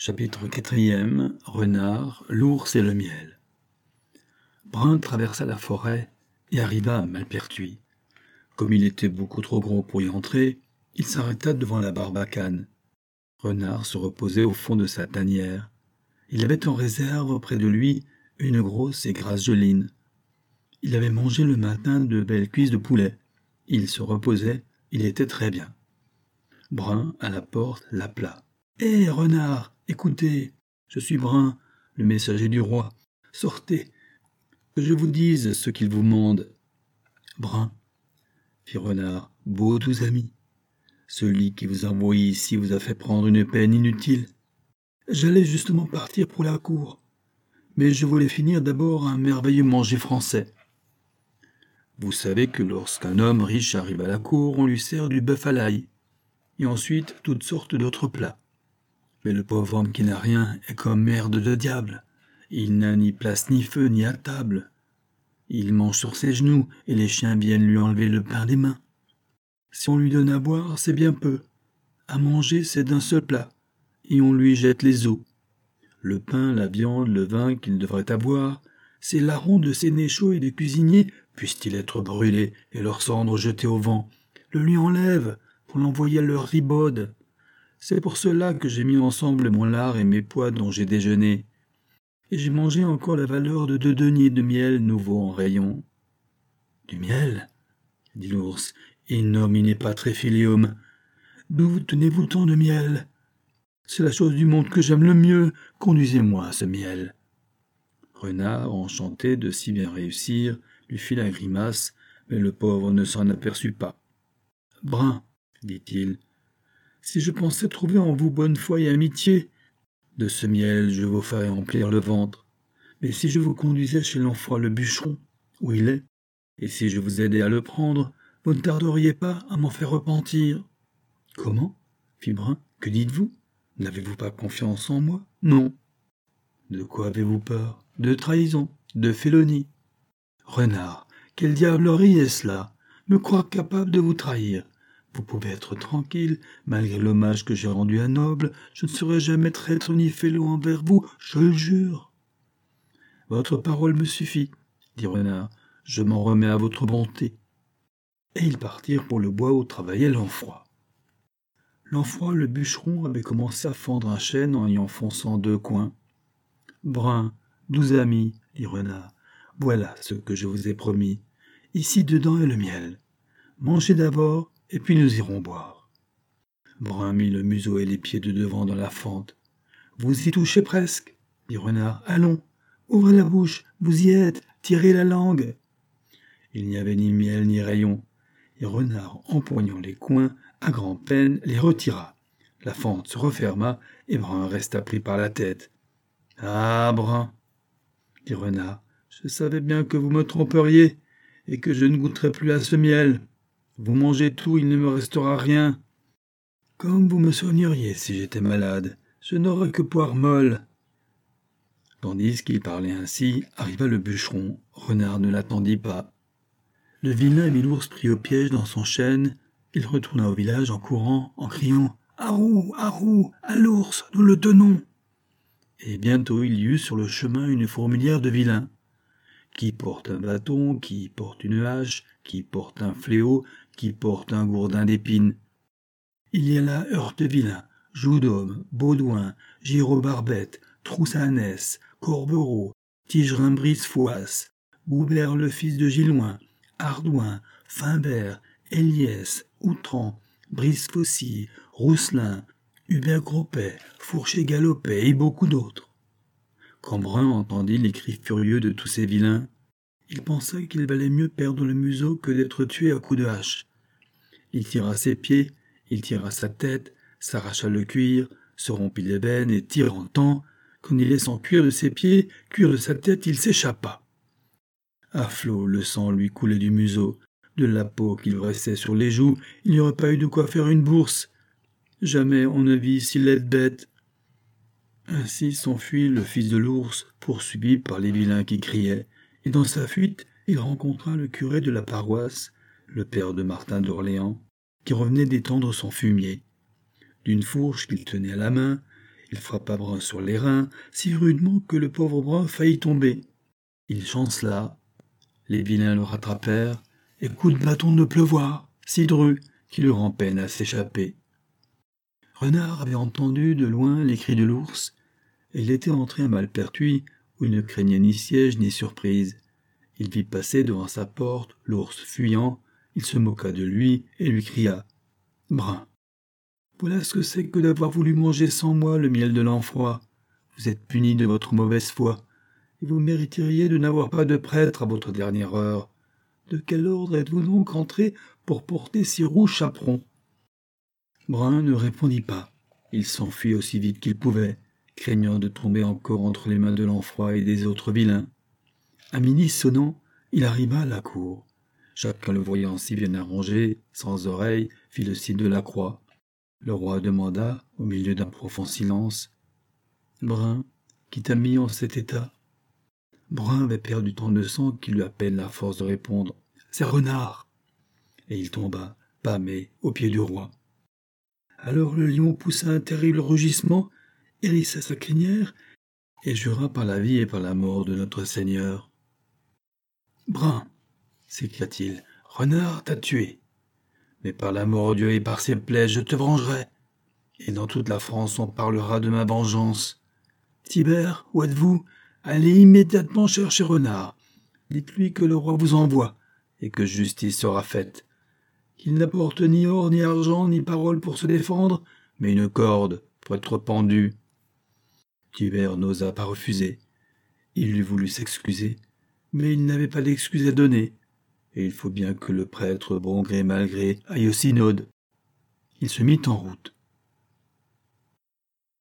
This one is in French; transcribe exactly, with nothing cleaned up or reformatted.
Chapitre quatrième. Renard, l'ours et le miel. Brun traversa la forêt et arriva à Malpertuis. Comme il était beaucoup trop gros pour y entrer, il s'arrêta devant la barbacane. Renard se reposait au fond de sa tanière. Il avait en réserve près de lui une grosse et grasse geline. Il avait mangé le matin de belles cuisses de poulet. Il se reposait, il était très bien. Brun, à la porte, l'appela. « Hé, Renard, écoutez, je suis Brun, le messager du roi. Sortez, que je vous dise ce qu'il vous mande. » Brun, fit Renard, beau doux ami, celui qui vous a envoyé ici vous a fait prendre une peine inutile. J'allais justement partir pour la cour, mais je voulais finir d'abord un merveilleux manger français. Vous savez que lorsqu'un homme riche arrive à la cour, on lui sert du bœuf à l'ail, et ensuite toutes sortes d'autres plats. Mais le pauvre homme qui n'a rien est comme merde de diable. Il n'a ni place ni feu ni à table. Il mange sur ses genoux et les chiens viennent lui enlever le pain des mains. Si on lui donne à boire, c'est bien peu. À manger, c'est d'un seul plat, et on lui jette les os. Le pain, la viande, le vin qu'il devrait avoir, c'est larron de sénéchaux et de cuisiniers, puissent-ils être brûlés et leurs cendres jetées au vent, le lui enlèvent pour l'envoyer à leur ribaude. C'est pour cela que j'ai mis ensemble mon lard et mes pois dont j'ai déjeuné. Et j'ai mangé encore la valeur de deux deniers de miel nouveau en rayon. « Du miel ?» dit l'ours. « In nomine patre filium. D'où tenez-vous tant de miel ? C'est la chose du monde que j'aime le mieux. Conduisez-moi à ce miel. » Renard, enchanté de si bien réussir, lui fit la grimace, mais le pauvre ne s'en aperçut pas. « Brun, dit-il, si je pensais trouver en vous bonne foi et amitié, de ce miel je vous ferais remplir le ventre. Mais si je vous conduisais chez l'enfant le bûcheron, où il est, et si je vous aidais à le prendre, vous ne tarderiez pas à m'en faire repentir. »« Comment ? Fit Brun, que dites-vous ? N'avez-vous pas confiance en moi ? » ?»« Non. »« De quoi avez-vous peur ? De trahison, de félonie. »« Renard, quelle diablerie est cela ? Me croire capable de vous trahir ? Vous pouvez être tranquille, malgré l'hommage que j'ai rendu à Noble, je ne serai jamais traître ni félon envers vous, je le jure. »« Votre parole me suffit, dit Renard, je m'en remets à votre bonté. » Et ils partirent pour le bois où travaillait Lanfroy. Lanfroy, le bûcheron, avait commencé à fendre un chêne en y enfonçant deux coins. « Brun, doux ami, dit Renard, voilà ce que je vous ai promis. Ici dedans est le miel. Mangez d'abord, et puis nous irons boire. » Brun mit le museau et les pieds de devant dans la fente. « Vous y touchez presque, dit Renard. Allons, ouvrez la bouche, vous y êtes, tirez la langue. » Il n'y avait ni miel ni rayon, et Renard, empoignant les coins, à grand-peine, les retira. La fente se referma, et Brun resta pris par la tête. « Ah, Brun, dit Renard, je savais bien que vous me tromperiez, et que je ne goûterais plus à ce miel. Vous mangez tout, il ne me restera rien. Comme vous me soigneriez si j'étais malade, je n'aurais que poire molle. » Tandis qu'il parlait ainsi, arriva le bûcheron. Renard ne l'attendit pas. Le vilain mit l'ours pris au piège dans son chêne. Il retourna au village en courant, en criant « Arrou, arrou, à l'ours, nous le tenons !» Et bientôt il y eut sur le chemin une fourmilière de vilains. Qui porte un bâton, qui porte une hache, qui porte un fléau, qui porte un gourdin d'épines. Il y a là Heurtevilain, Joudôme, Baudouin, Giraud-Barbette, Troussanès, Corbereau, Tigerin-Brice-Fouasse, Goubert le fils de Gilouin, Ardouin, Fimbert, Héliès, Outran, Brice-Faucille, Rousselin, Hubert Gropet, Fourcher-Galopet et beaucoup d'autres. Quand Brun entendit les cris furieux de tous ces vilains, il pensa qu'il valait mieux perdre le museau que d'être tué à coups de hache. Il tira ses pieds, il tira sa tête, s'arracha le cuir, se rompit les veines et tirant tant, qu'en y laissant cuire de ses pieds, cuire de sa tête, il s'échappa. À flot, le sang lui coulait du museau, de la peau qu'il restait sur les joues, il n'y aurait pas eu de quoi faire une bourse. Jamais on ne vit si laide bête. Ainsi s'enfuit le fils de l'ours, poursuivi par les vilains qui criaient, et dans sa fuite, il rencontra le curé de la paroisse, le père de Martin d'Orléans, qui revenait d'étendre son fumier. D'une fourche qu'il tenait à la main, Il frappa Brun sur les reins si rudement que le pauvre Brun faillit tomber. Il chancela. Les vilains le rattrapèrent, et coup de bâton de pleuvoir, si dru qu'il eut grand peine à s'échapper. Renard avait entendu de loin les cris de l'ours, et il était entré à Malpertuis où il ne craignait ni siège ni surprise. Il vit passer devant sa porte l'ours fuyant, il se moqua de lui et lui cria « Brun, voilà ce que c'est que d'avoir voulu manger sans moi le miel de l'enfroid. Vous êtes puni de votre mauvaise foi, et vous mériteriez de n'avoir pas de prêtre à votre dernière heure. De quel ordre êtes-vous donc entré pour porter si rouge chaperon ?» Brun ne répondit pas. Il s'enfuit aussi vite qu'il pouvait, craignant de tomber encore entre les mains de l'enfroid et des autres vilains. À midi sonnant, il arriva à la cour. Chacun le voyant si bien arrangé, sans oreille, fit le signe de la croix. Le roi demanda, au milieu d'un profond silence, « Brun, qui t'a mis en cet état ?» Brun avait perdu tant de sang qu'il eut à peine la force de répondre « C'est Renard !» Et il tomba, pâmé, aux pieds du roi. Alors le lion poussa un terrible rugissement, hérissa sa crinière et jura par la vie et par la mort de notre Seigneur. « Brun, s'écria-t-il, Renard t'a tué. Mais par la mort de Dieu et par ses plaies, je te vengerai. Et dans toute la France, on parlera de ma vengeance. Tibère, où êtes-vous? Allez immédiatement chercher Renard. Dites-lui que le roi vous envoie, et que justice sera faite. Qu'il n'apporte ni or, ni argent, ni parole pour se défendre, mais une corde pour être pendu. » Tibère n'osa pas refuser. Il eût voulu s'excuser, mais il n'avait pas d'excuse à donner. Et il faut bien que le prêtre, bon gré mal gré, aille au synode. Il se mit en route.